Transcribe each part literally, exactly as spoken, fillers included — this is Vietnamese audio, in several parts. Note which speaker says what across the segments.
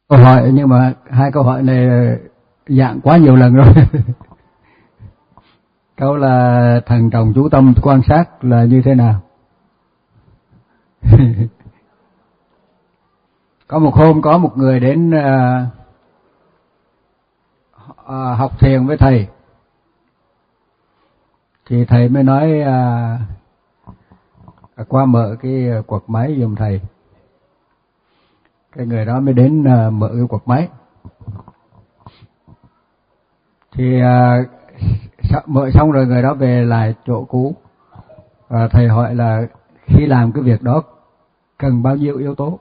Speaker 1: câu hỏi, nhưng mà hai câu hỏi này dạng quá nhiều lần rồi. Câu là thận trọng chú tâm quan sát là như thế nào? Có một hôm có một người đến uh, uh, học thiền với thầy, thì thầy mới nói uh, qua mở cái quạt máy giùm thầy. Cái người đó mới đến uh, mở cái quạt máy. Thì uh, mở xong rồi người đó về lại chỗ cũ, và thầy hỏi là khi làm cái việc đó cần bao nhiêu yếu tố?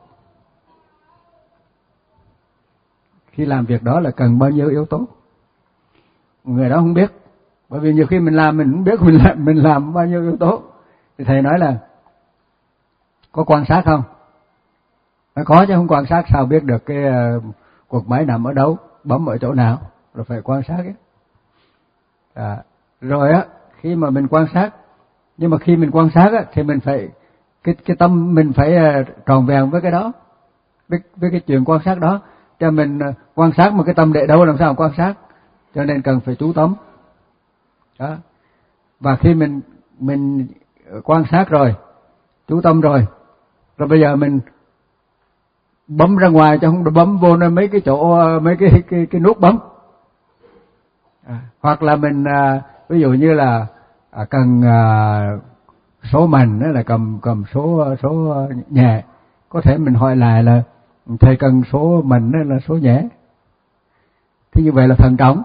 Speaker 1: Khi làm việc đó là cần bao nhiêu yếu tố? Người đó không biết, bởi vì nhiều khi mình làm mình không biết mình làm, mình làm bao nhiêu yếu tố. Thì thầy nói là có quan sát không? Nó có chứ, không quan sát sao biết được cái uh, cuộc máy nằm ở đâu, bấm ở chỗ nào, rồi phải quan sát ấy. À, rồi á, khi mà mình quan sát, nhưng mà khi mình quan sát á, thì mình phải cái cái tâm mình phải uh, tròn vẹn với cái đó, với, với cái chuyện quan sát đó. Cho mình uh, quan sát mà cái tâm để đâu làm sao mà quan sát, cho nên cần phải chú tâm. Đó. Và khi mình mình quan sát rồi, chú tâm rồi, rồi bây giờ mình bấm ra ngoài chứ không bấm vô nơi mấy cái chỗ mấy cái cái cái nút bấm. À, hoặc là mình à, ví dụ như là à, cần à, số mạnh đó là cầm cầm số số nhẹ, có thể mình hỏi lại là thầy cần số mạnh hay là số nhẹ. Thì như vậy là thận trọng,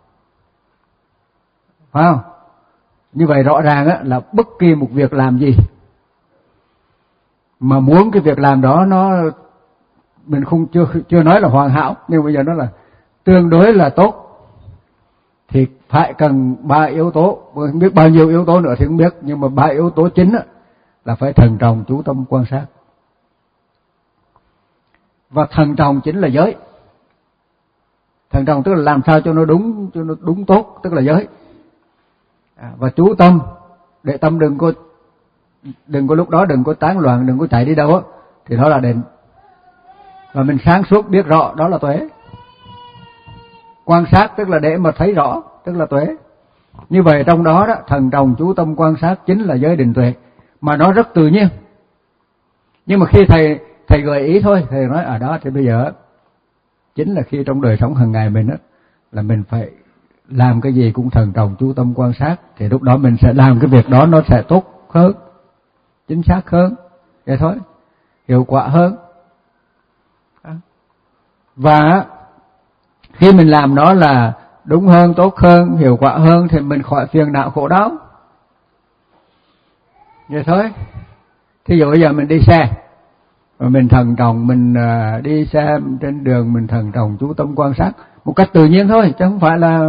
Speaker 1: phải không? Như vậy rõ ràng á, là bất kỳ một việc làm gì mà muốn cái việc làm đó nó mình không chưa chưa nói là hoàn hảo, nhưng bây giờ nó là tương đối là tốt, thì phải cần ba yếu tố, không biết bao nhiêu yếu tố nữa thì không biết, nhưng mà ba yếu tố chính á, là phải thận trọng chú tâm quan sát. Và thận trọng chính là giới. Thận trọng tức là làm sao cho nó đúng, cho nó đúng tốt, tức là giới. À, và chú tâm, để tâm đừng có đừng có lúc đó đừng có tán loạn, đừng có chạy đi đâu á, thì đó là định. Và mình sáng suốt biết rõ, đó là tuệ. Quan sát tức là để mà thấy rõ, tức là tuệ. Như vậy trong đó đó, thận trọng chú tâm quan sát chính là giới định tuệ, mà nó rất tự nhiên. Nhưng mà khi thầy thầy gợi ý thôi, thầy nói ở à đó thì bây giờ chính là khi trong đời sống hàng ngày mình á, là mình phải làm cái gì cũng thận trọng chú tâm quan sát, thì lúc đó mình sẽ làm cái việc đó nó sẽ tốt hơn, chính xác hơn, vậy thôi, hiệu quả hơn. Và khi mình làm đó là đúng hơn, tốt hơn, hiệu quả hơn, thì mình khỏi phiền não khổ đau. Vậy thôi. Thí dụ bây giờ mình đi xe, mà mình thận trọng, mình đi xe trên đường, mình thận trọng chú tâm quan sát một cách tự nhiên thôi, chứ không phải là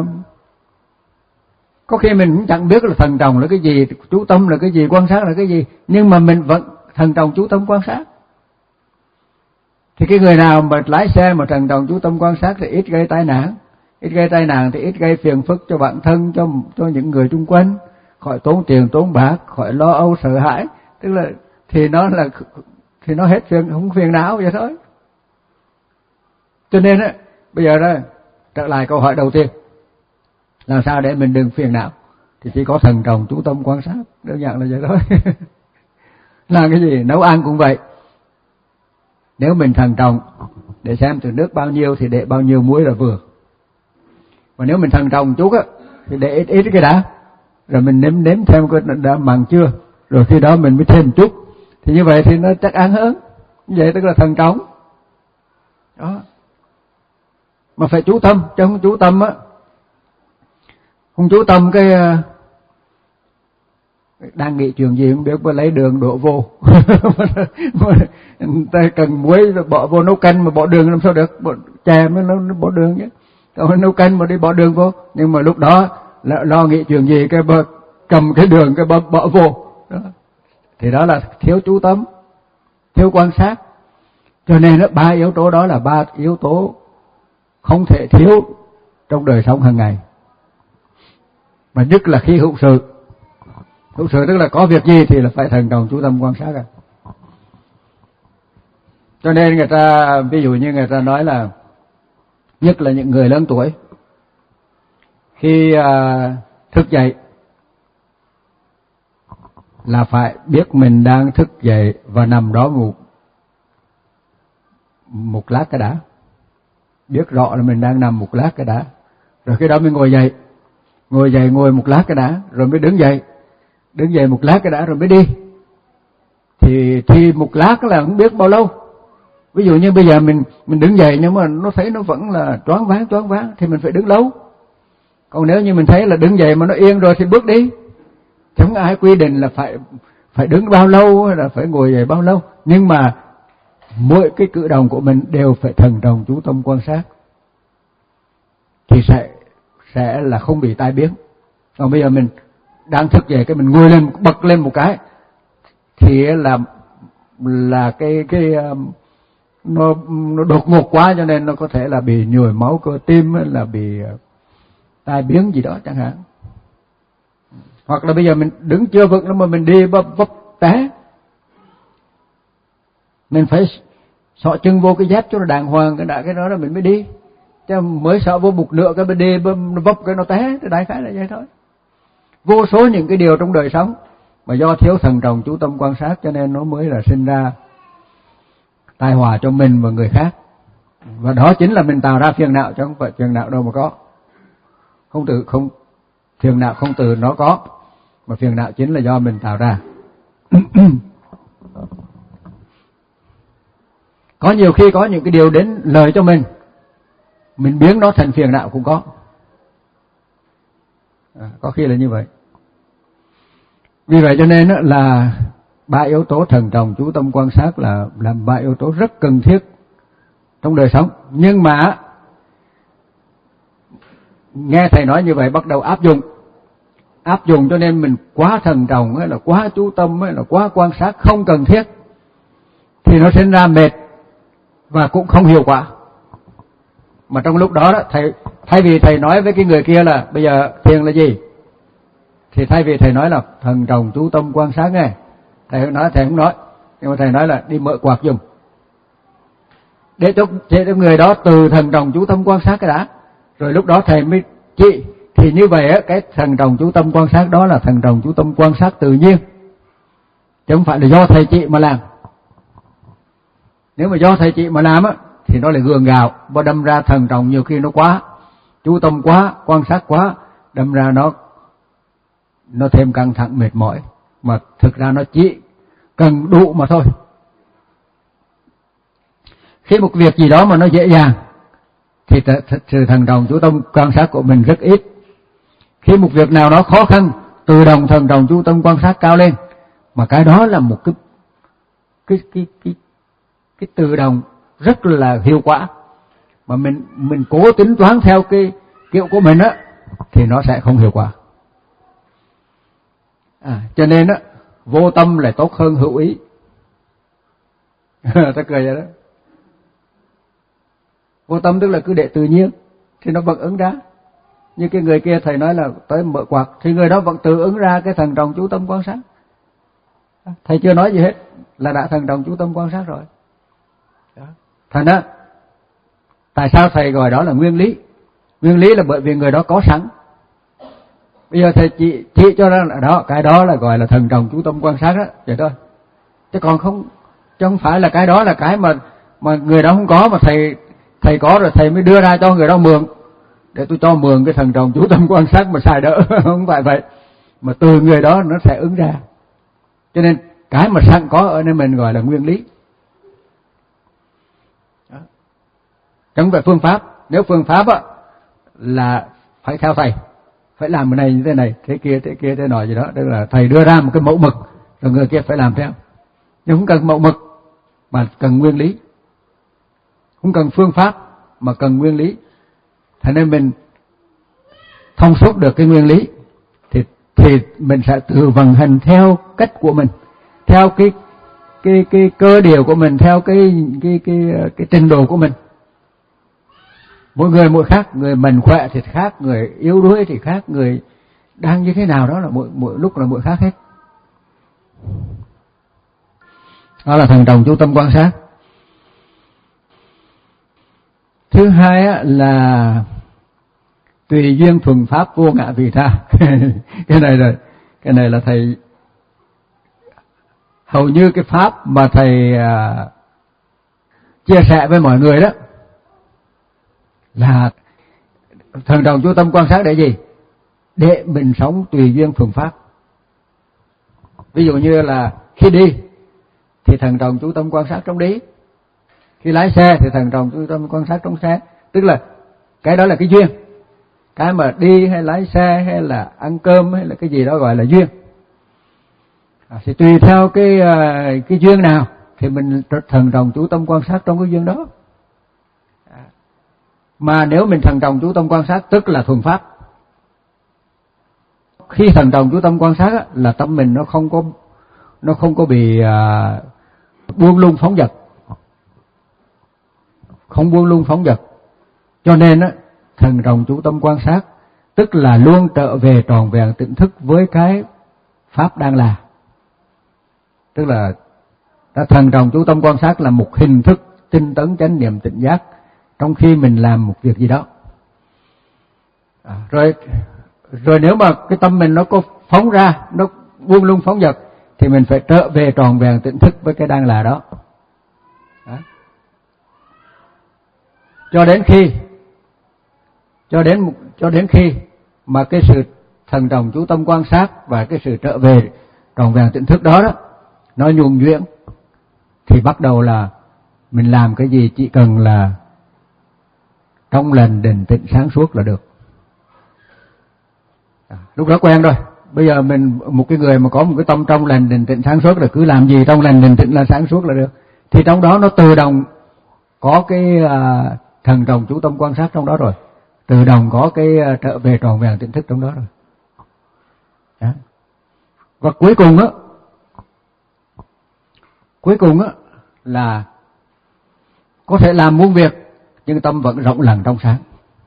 Speaker 1: có khi mình cũng chẳng biết là thận trọng là cái gì, chú tâm là cái gì, quan sát là cái gì, nhưng mà mình vẫn thận trọng chú tâm quan sát. Thì cái người nào mà lái xe mà thận trọng chú tâm quan sát thì ít gây tai nạn, ít gây tai nạn thì ít gây phiền phức cho bản thân, cho cho những người xung quanh, khỏi tốn tiền tốn bạc, khỏi lo âu sợ hãi, tức là thì nó là thì nó hết phiền, không phiền não vậy thôi. Cho nên á, bây giờ đó trở lại câu hỏi đầu tiên, làm sao để mình đừng phiền não, thì chỉ có thận trọng chú tâm quan sát, đơn giản là vậy thôi. Làm cái gì, nấu ăn cũng vậy. Nếu mình thận trọng để xem từ nước bao nhiêu thì để bao nhiêu muối là vừa. Và nếu mình thận trọng chút á, thì để ít ít cái đã, rồi mình nếm nếm thêm coi đã mặn chưa, rồi khi đó mình mới thêm chút. Thì như vậy thì nó chắc ăn hơn. Như vậy tức là thận trọng. Đó. Mà phải chú tâm, chứ không chú tâm á. Không chú tâm cái đang nghĩ chuyện gì không biết, mà lấy đường đổ vô. Ta cần muối bỏ vô nấu canh mà bỏ đường làm sao được, bỏ chè mới nó bỏ đường chứ. Còn nấu canh mà đi bỏ đường vô, nhưng mà lúc đó là lo nghĩ chuyện gì cái bơ cầm cái đường cái bơ bỏ vô. Đó. Thì đó là thiếu chú tâm, thiếu quan sát. Cho nên đó, ba yếu tố đó là ba yếu tố không thể thiếu trong đời sống hàng ngày. Mà nhất là khi hữu sự. Hữu sự tức là có việc gì thì là phải thận trọng chú tâm quan sát à. Cho nên người ta, ví dụ như người ta nói là nhất là những người lớn tuổi. Khi à, thức dậy là phải biết mình đang thức dậy và nằm đó ngủ một lát cái đã. Biết rõ là mình đang nằm một lát cái đã. Rồi khi đó mới ngồi dậy. Ngồi dậy ngồi một lát cái đã, rồi mới đứng dậy. Đứng dậy một lát cái đã rồi mới đi. Thì thì một lát là không biết bao lâu. Ví dụ như bây giờ mình mình đứng dậy nhưng mà nó thấy nó vẫn là choáng váng choáng váng thì mình phải đứng lâu. Còn nếu như mình thấy là đứng dậy mà nó yên rồi thì bước đi. Chẳng ai quy định là phải phải đứng bao lâu hay là phải ngồi dậy bao lâu, nhưng mà mỗi cái cử động của mình đều phải thần trọng chú tâm quan sát thì sẽ sẽ là không bị tai biến. Còn bây giờ mình đang thức dậy cái mình ngồi lên bật lên một cái thì là là cái cái nó nó đột ngột quá, cho nên nó có thể là bị nhồi máu cơ tim hay là bị tai biến gì đó chẳng hạn. Hoặc là bây giờ mình đứng chưa vững lắm mà mình đi vấp vấp té, mình phải xỏ chân vô cái dép cho nó đàng hoàng cái đã cái đó là mình mới đi, chứ mới xỏ vô một nửa cái bên đi nó vấp cái nó té, thì đại khái là vậy thôi. Vô số những cái điều trong đời sống mà do thiếu thần trọng chú tâm quan sát cho nên nó mới là sinh ra tai họa cho mình và người khác. Và đó chính là mình tạo ra phiền não, chứ không phải phiền não đâu mà có. Không từ không phiền não không từ nó có, mà phiền não chính là do mình tạo ra. Có nhiều khi có những cái điều đến lời cho mình, mình biến nó thành phiền não cũng có. À, có khi là như vậy. Vì vậy cho nên là ba yếu tố thần trọng chú tâm quan sát là là ba yếu tố rất cần thiết trong đời sống. Nhưng mà nghe thầy nói như vậy bắt đầu áp dụng. Áp dụng cho nên mình quá thần trọng hay là quá chú tâm hay là quá quan sát không cần thiết thì nó sinh ra mệt và cũng không hiệu quả. Mà trong lúc đó, đó thầy thay vì thầy nói với cái người kia là bây giờ thiền là gì, thì thay vì thầy nói là thần trọng chú tâm quan sát nghe, thầy không nói, thầy không nói, nhưng mà thầy nói là đi mở quạt dùng để cho, để cho người đó từ thần trọng chú tâm quan sát cái đã, rồi lúc đó thầy mới chỉ. Thì như vậy á, cái thần trọng chú tâm quan sát đó là thần trọng chú tâm quan sát tự nhiên, chứ không phải là do thầy chị mà làm. Nếu mà do thầy chị mà làm á thì nó lại gượng gạo và đâm ra thần trọng nhiều khi nó quá chú tâm quá, quan sát quá, đâm ra nó nó thêm căng thẳng mệt mỏi, mà thực ra nó chỉ cần đủ mà thôi. Khi một việc gì đó mà nó dễ dàng thì sự thần trọng chú tâm quan sát của mình rất ít. Khi một việc nào đó khó khăn, tự động thần trọng chú tâm quan sát cao lên, mà cái đó là một cái cái cái cái cái tự động rất là hiệu quả. Mà mình mình cố tính toán theo cái kiểu của mình á thì nó sẽ không hiệu quả. À, cho nên á vô tâm là tốt hơn hữu ý. Ta cười vậy đó. Vô tâm tức là cứ để tự nhiên thì nó vẫn ứng ra. Như cái người kia thầy nói là tới mở quạt thì người đó vẫn tự ứng ra cái thần trọng chú tâm quan sát. Thầy chưa nói gì hết là đã thần trọng chú tâm quan sát rồi. Đó. Thành ra tại sao thầy gọi đó là nguyên lý? Nguyên lý là bởi vì người đó có sẵn. Bây giờ thầy chỉ, chỉ cho ra là đó, cái đó là gọi là thần trọng chú tâm quan sát đó, vậy thôi. Chứ còn không, chứ không phải là cái đó là cái mà mà người đó không có mà thầy thầy có rồi thầy mới đưa ra cho người đó mượn. Để tôi cho mượn cái thần trọng chú tâm quan sát mà xài đỡ, không phải vậy. Mà từ người đó nó sẽ ứng ra. Cho nên cái mà sẵn có ở nơi mình gọi là nguyên lý. Đó. Chẳng phải phương pháp. Nếu phương pháp á là phải theo thầy, phải làm cái này như thế này, thế kia, thế kia, thế nọ gì đó. Tức là thầy đưa ra một cái mẫu mực, rồi người kia phải làm theo. Nhưng không cần mẫu mực, mà cần nguyên lý. Không cần phương pháp, mà cần nguyên lý. Thế nên mình thông suốt được cái nguyên lý thì thì mình sẽ tự vận hành theo cách của mình, theo cái cái cái cơ điều của mình, theo cái cái cái cái trình độ của mình. Mỗi người mỗi khác, người mạnh khỏe thì khác, người yếu đuối thì khác, người đang như thế nào đó là mỗi mỗi lúc là mỗi khác hết. Đó là thần trọng chú tâm quan sát. Thứ hai á, là tùy duyên thuần pháp vô ngã vị tha. Cái này là cái này là thầy hầu như cái pháp mà thầy à, chia sẻ với mọi người đó là thần đồng chú tâm quan sát để gì? Để mình sống tùy duyên thuần pháp. Ví dụ như là khi đi thì thần đồng chú tâm quan sát trong đi, khi lái xe thì thần đồng chú tâm quan sát trong xe. Tức là cái đó là cái duyên, cái mà đi hay lái xe hay là ăn cơm hay là cái gì đó gọi là duyên. À, thì tùy theo cái cái duyên nào thì mình thần đồng chú tâm quan sát trong cái duyên đó. À, mà nếu mình thần đồng chú tâm quan sát tức là thuần pháp. Khi thần đồng chú tâm quan sát á, là tâm mình nó không có nó không có bị à, buông lung phóng dật, không buông lung phóng dật. Cho nên á, thần đồng chú tâm quan sát tức là luôn trở về tròn vẹn tỉnh thức với cái pháp đang là. Tức là thần đồng chú tâm quan sát là một hình thức tinh tấn chánh niệm tỉnh giác trong khi mình làm một việc gì đó. À, rồi rồi nếu mà cái tâm mình nó có phóng ra, nó buông lung phóng dật thì mình phải trở về tròn vẹn tỉnh thức với cái đang là đó. Đó. Cho đến khi cho đến cho đến khi mà cái sự thần đồng chú tâm quan sát và cái sự trở về tròn vẹn tỉnh thức đó đó nó nhuần nhuyễn thì bắt đầu là mình làm cái gì chỉ cần là trong lành định tĩnh sáng suốt là được. À, lúc đó quen rồi. Bây giờ mình một cái người mà có một cái tâm trong lành định tĩnh sáng suốt là cứ làm gì trong lành định tĩnh là sáng suốt là được. Thì trong đó nó tự động có cái à, thần đồng chú tâm quan sát trong đó rồi. Tự động có cái à, trở về tròn vẹn tỉnh thức trong đó rồi. Đó. Và cuối cùng á Cuối cùng á là có thể làm muôn việc nhưng tâm vẫn rộng lặng trong sáng.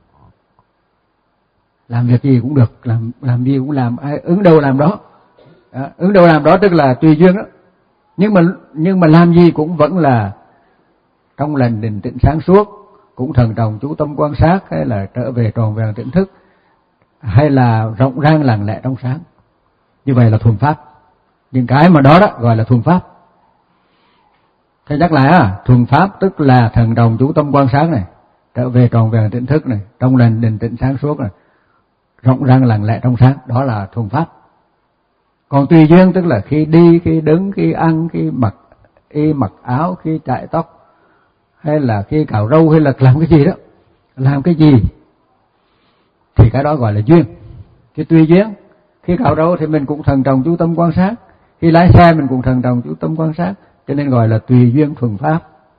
Speaker 1: Làm việc gì cũng được, làm làm gì cũng làm, ai ứng đâu làm đó. Đó, ứng đâu làm đó tức là tùy duyên đó. Nhưng mà nhưng mà làm gì cũng vẫn là trong lành định tĩnh sáng suốt, cũng thần đồng chú tâm quan sát, hay là trở về tròn vẹn tỉnh thức, hay là rộng rang lặng lẽ trong sáng. Như vậy là thuần pháp. Những cái mà đó đó gọi là thuần pháp. Thế nhắc lại á, thuần pháp tức là thần đồng chú tâm quan sát này, trở về tròn vẹn tỉnh thức này, trong lành định tĩnh sáng suốt này, rộng rang lặng lẽ trong sáng, đó là thuần pháp. Còn tùy duyên tức là khi đi, khi đứng, khi ăn, khi mặc y mặc áo, khi chải tóc, hay là khi cạo râu, hay là làm cái gì đó, làm cái gì thì cái đó gọi là duyên. Thì tùy duyên, khi cạo râu thì mình cũng thần đồng chú tâm quan sát, khi lái xe mình cũng thần đồng chú tâm quan sát, cho nên gọi là tùy duyên thuần pháp.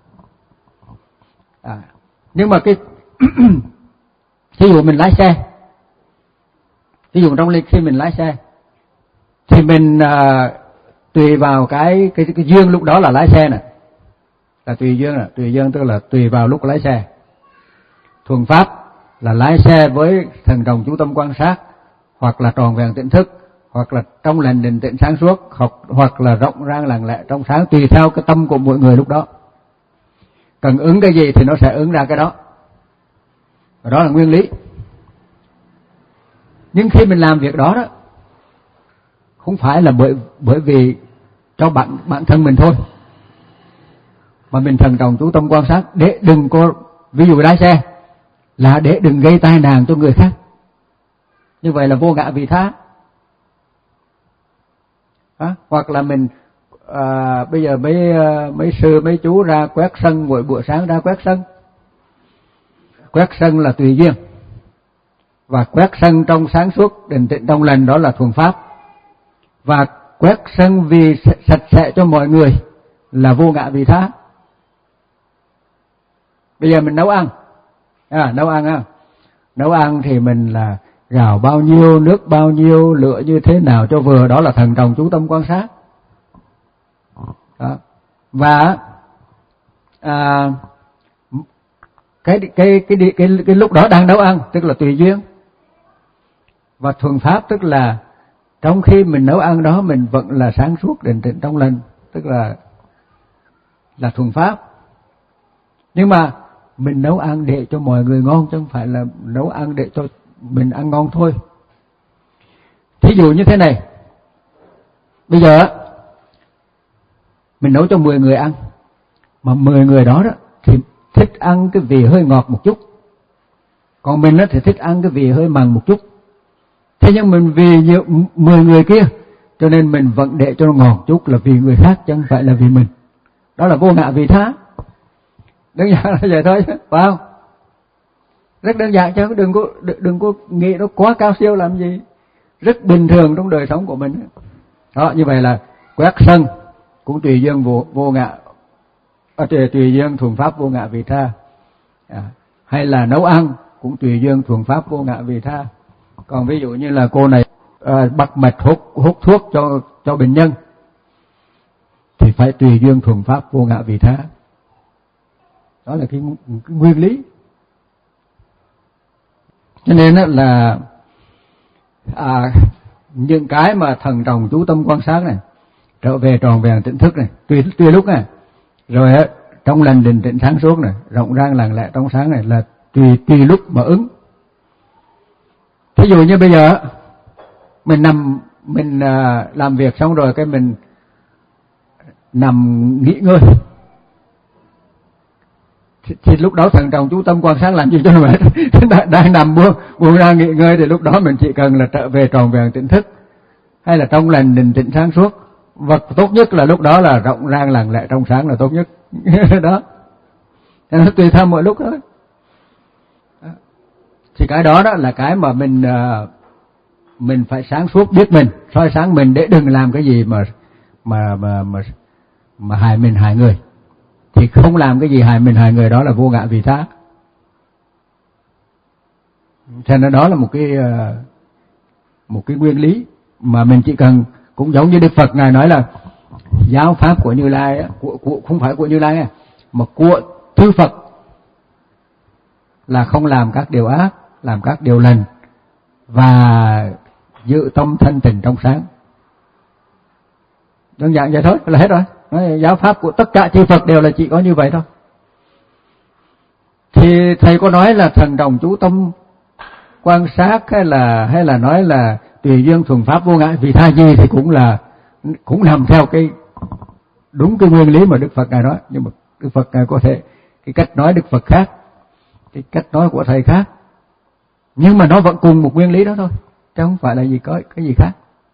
Speaker 1: À, nhưng mà cái ví dụ mình lái xe, ví dụ trong lịch khi mình lái xe thì mình à, tùy vào cái, cái cái duyên lúc đó là lái xe này, là tùy duyên này. Tùy duyên tức là tùy vào lúc lái xe. Thuần pháp là lái xe với thần đồng chú tâm quan sát, hoặc là tròn vẹn tỉnh thức, hoặc là trong lành định tĩnh sáng suốt, hoặc, hoặc là rộng rang lặng lẽ trong sáng, tùy theo cái tâm của mỗi người lúc đó. Cần ứng cái gì thì nó sẽ ứng ra cái đó. Và đó là nguyên lý. Nhưng khi mình làm việc đó đó, không phải là bởi bởi vì cho bản bản thân mình thôi, mà mình thần đồng chú tâm quan sát để đừng có, ví dụ lái xe là để đừng gây tai nạn cho người khác. Như vậy là vô ngã vị tha. À, hoặc là mình à, bây giờ mấy mấy sư mấy chú ra quét sân, mỗi buổi sáng ra quét sân. Quét sân là tùy duyên, và quét sân trong sáng suốt định tĩnh trong lành đó là thuần pháp. Và quét sân vì sạch sẽ cho mọi người là vô ngã vị tha. Bây giờ mình nấu ăn, à, nấu ăn à. Nấu ăn thì mình là gạo bao nhiêu, nước bao nhiêu, lửa như thế nào cho vừa, đó là thần đồng chú tâm quan sát. Đó. Và à, cái, cái, cái, cái, cái, cái lúc đó đang nấu ăn tức là tùy duyên. Và thuần pháp tức là trong khi mình nấu ăn đó mình vẫn là sáng suốt định tĩnh trong lành, tức là là thuần pháp. Nhưng mà mình nấu ăn để cho mọi người ngon, chứ không phải là nấu ăn để cho mình ăn ngon thôi. Thí dụ như thế này, bây giờ mình nấu cho mười người ăn, mà mười người đó, đó thì thích ăn cái vị hơi ngọt một chút, còn mình thì thích ăn cái vị hơi mặn một chút. Thế nhưng mình vì nhiều mười người kia cho nên mình vẫn để cho nó ngọt chút, là vì người khác chứ không phải là vì mình. Đó là vô ngã vị tha. Đơn giản là vậy thôi, phải không? Rất đơn giản chứ đừng có đừng có nghĩ nó quá cao siêu làm gì. Rất bình thường trong đời sống của mình. Đó, như vậy là quét sân cũng tùy duyên vô, vô ngã, à, tùy, tùy duyên thuần pháp vô ngã vị tha. À, hay là nấu ăn cũng tùy duyên thuần pháp vô ngã vị tha. Còn ví dụ như là cô này à, bắt mạch hút hút thuốc cho cho bệnh nhân thì phải tùy duyên thuần pháp vô ngã vị tha. Đó là cái, cái nguyên lý. Cho nên là à, những cái mà thần trọng chú tâm quan sát này, trở về tròn vẹn tỉnh thức này, tùy tùy lúc này, rồi trong lành định tĩnh sáng suốt này, rộng rang lặng lẽ trong sáng này, là tùy tùy lúc mà ứng. Thí dụ như bây giờ mình nằm mình à, làm việc xong rồi cái mình nằm nghỉ ngơi, thì, thì lúc đó thần trọng chú tâm quan sát làm gì cho nó mệt. đang, đang nằm buông buông ra nghỉ ngơi thì lúc đó mình chỉ cần là trở về tròn vẹn tỉnh thức, hay là trong lành định tĩnh sáng suốt. Và tốt nhất là lúc đó là rộng rang lặng lẽ trong sáng là tốt nhất. Đó, nó tùy theo mọi lúc thôi. Thì cái đó đó là cái mà mình mình phải sáng suốt, biết mình, soi sáng mình để đừng làm cái gì mà mà mà mà mà hại mình hại người. Thì không làm cái gì hại mình hại người, đó là vô ngã vị tha. Cho nên đó là một cái một cái nguyên lý mà mình chỉ cần, cũng giống như Đức Phật ngài nói là giáo pháp của Như Lai, của, của không phải của Như Lai mà của Chư Phật, là không làm các điều ác, làm các điều lành và giữ tâm thanh tịnh trong sáng. Đơn giản vậy thôi là hết rồi. Nói giáo pháp của tất cả chư Phật đều là chỉ có như vậy thôi. Thì thầy có nói là thần đồng chú tâm quan sát, hay là hay là nói là tùy duyên thuần pháp vô ngã vị tha gì, thì cũng là cũng nằm theo cái đúng cái nguyên lý mà Đức Phật ngài nói. Nhưng mà Đức Phật ngài có thể cái cách nói Đức Phật khác, cái cách nói của thầy khác, nhưng mà nó vẫn cùng một nguyên lý đó thôi, chứ không phải là gì có cái gì khác.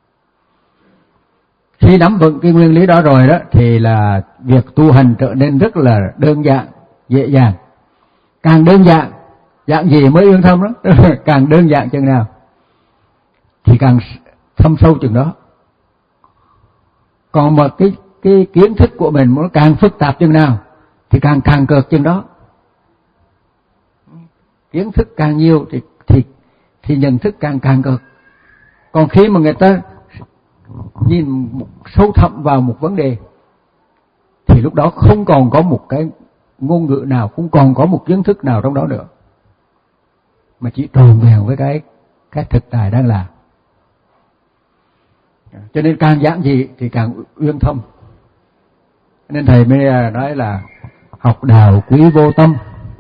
Speaker 1: Khi nắm vững cái nguyên lý đó rồi đó thì là việc tu hành trở nên rất là đơn giản, dễ dàng. Càng đơn giản, dạng gì mới yên tâm đó. Càng đơn giản chừng nào thì càng thâm sâu chừng đó. Còn mà cái cái kiến thức của mình nó càng phức tạp chừng nào thì càng càng cợt chừng đó. Kiến thức càng nhiều thì thì thì nhận thức càng càng cợt. Còn khi mà người ta nhìn một, sâu thẳm vào một vấn đề thì lúc đó không còn có một cái ngôn ngữ nào, không còn có một kiến thức nào trong đó nữa, mà chỉ tròn vẹn với cái cái thực tại đang làm. Cho nên càng giảng gì thì càng uyên thâm. Nên thầy mới nói là học đạo quý vô tâm.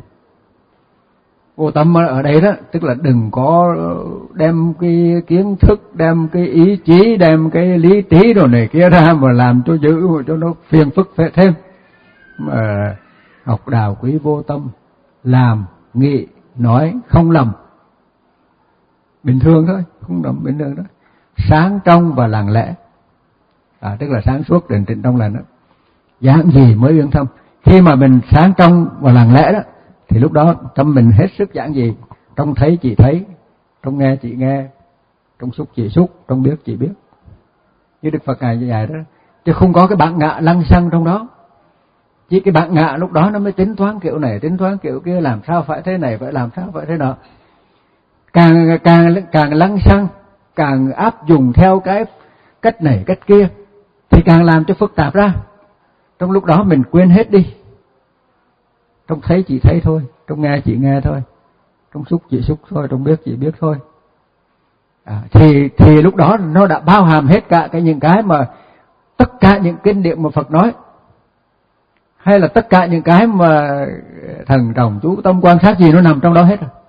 Speaker 1: Vô tâm ở đây đó, tức là đừng có đem cái kiến thức, đem cái ý chí, đem cái lý trí rồi này kia ra mà làm cho dữ, cho nó phiền phức thêm. Mà học đạo quý vô tâm, làm, nghĩ, nói không lầm, bình thường thôi, không lầm, bình thường đó. Sáng trong và lặng lẽ, à, tức là sáng suốt định tĩnh trong lành đó. Giảng gì mới uyên thâm. Khi mà mình sáng trong và lặng lẽ đó thì lúc đó tâm mình hết sức giảng gì, trong thấy chỉ thấy, trong nghe chỉ nghe, trong xúc chỉ xúc, trong biết chỉ biết. Như Đức Phật ngài như vậy đó, chứ không có cái bản ngã lăng xăng trong đó. Chỉ cái bản ngã lúc đó nó mới tính toán kiểu này, tính toán kiểu kia, làm sao phải thế này, phải làm sao phải thế nọ. Càng càng càng lăng xăng, càng áp dụng theo cái cách này cách kia thì càng làm cho phức tạp ra. Trong lúc đó mình quên hết đi. Trong thấy chỉ thấy thôi, trong nghe chỉ nghe thôi, trong xúc chỉ xúc thôi, trong biết chỉ biết thôi. À, thì thì lúc đó nó đã bao hàm hết cả cái những cái mà tất cả những kinh điển mà Phật nói, hay là tất cả những cái mà thần trọng chú tâm quan sát gì nó nằm trong đó hết rồi.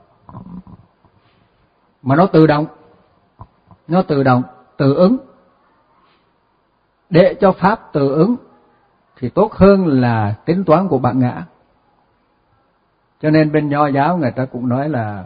Speaker 1: Mà nó tự động, nó tự động, tự ứng. Để cho pháp tự ứng thì tốt hơn là tính toán của bản ngã. Cho nên bên Nho giáo người ta cũng nói là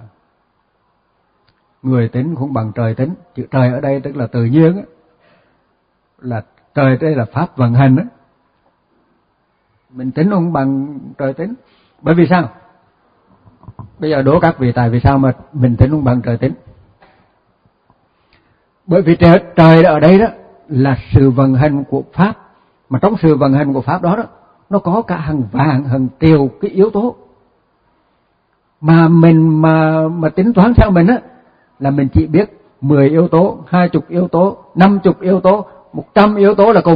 Speaker 1: người tính không bằng trời tính. Chữ trời ở đây tức là tự nhiên ấy. Là trời đây là pháp vận hành ấy. Mình tính không bằng trời tính. Bởi vì sao? Bây giờ đố các vị tại vì sao mà mình tính không bằng trời tính? Bởi vì trời, trời ở đây đó là sự vận hành của pháp. Mà trong sự vận hành của pháp đó đó, nó có cả hàng vàng, hàng triệu cái yếu tố. Mà mình mà mà tính toán theo mình á là mình chỉ biết mười yếu tố, hai mươi yếu tố, năm mươi yếu tố, một trăm yếu tố là cùng.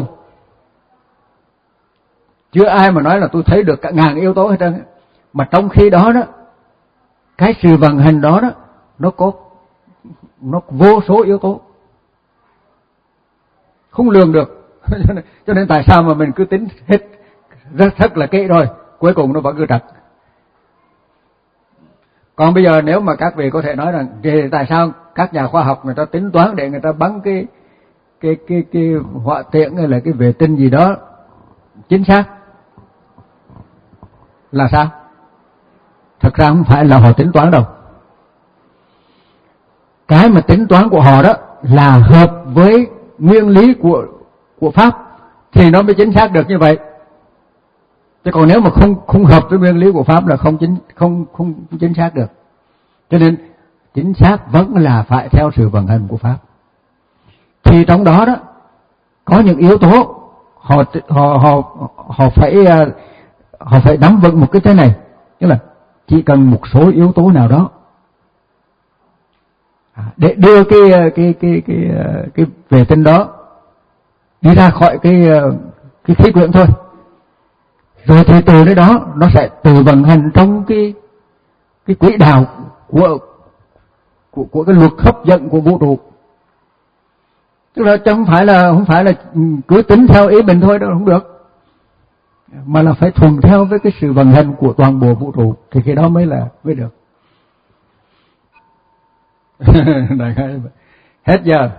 Speaker 1: Chưa ai mà nói là tôi thấy được cả ngàn yếu tố hết trơn. Mà trong khi đó đó, cái sự vận hành đó đó, nó có nó vô số yếu tố, không lường được. Cho nên tại sao mà mình cứ tính hết rất rất là kỹ rồi, cuối cùng nó vẫn cứ trật. Còn bây giờ nếu mà các vị có thể nói rằng về tại sao các nhà khoa học người ta tính toán để người ta bắn cái cái cái cái hỏa tiễn hay là cái vệ tinh gì đó chính xác là sao? Thật ra không phải là họ tính toán đâu. Cái mà tính toán của họ đó là hợp với nguyên lý của của pháp thì nó mới chính xác được như vậy. Chứ còn nếu mà không không hợp với nguyên lý của pháp là không chính không không chính xác được. Cho nên chính xác vẫn là phải theo sự vận hành của pháp. Thì trong đó đó có những yếu tố họ họ họ họ phải họ phải nắm vững một cái thế này, tức là chỉ cần một số yếu tố nào đó để đưa cái cái cái cái cái vệ tinh đó đi ra khỏi cái cái khí quyển thôi, rồi thì từ đấy đó nó sẽ tự vận hành trong cái cái quỹ đạo của của của cái luật hấp dẫn của vũ trụ. Tức là chứ không phải là không phải là cứ tính theo ý mình thôi đâu, không được, mà là phải thuần theo với cái sự vận hành của toàn bộ vũ trụ thì cái đó mới là mới được. Đại khái hết giờ.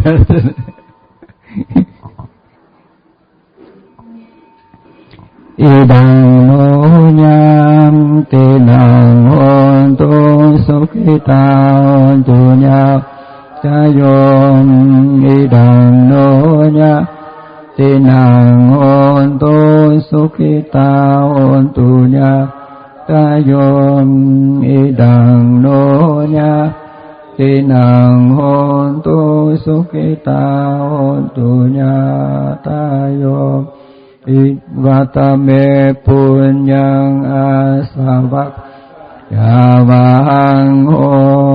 Speaker 2: Y đằng nô nham tê nàng hôn tu sukhita hôn tu nha cha yom. Y đằng nô nham tê nàng hôn tu sukhita hôn tu nha cha yom. Y đằng nô nham tê nàng hôn tu sukhita hôn tu nha cha yom. Vatame punyang asavak yavahang ho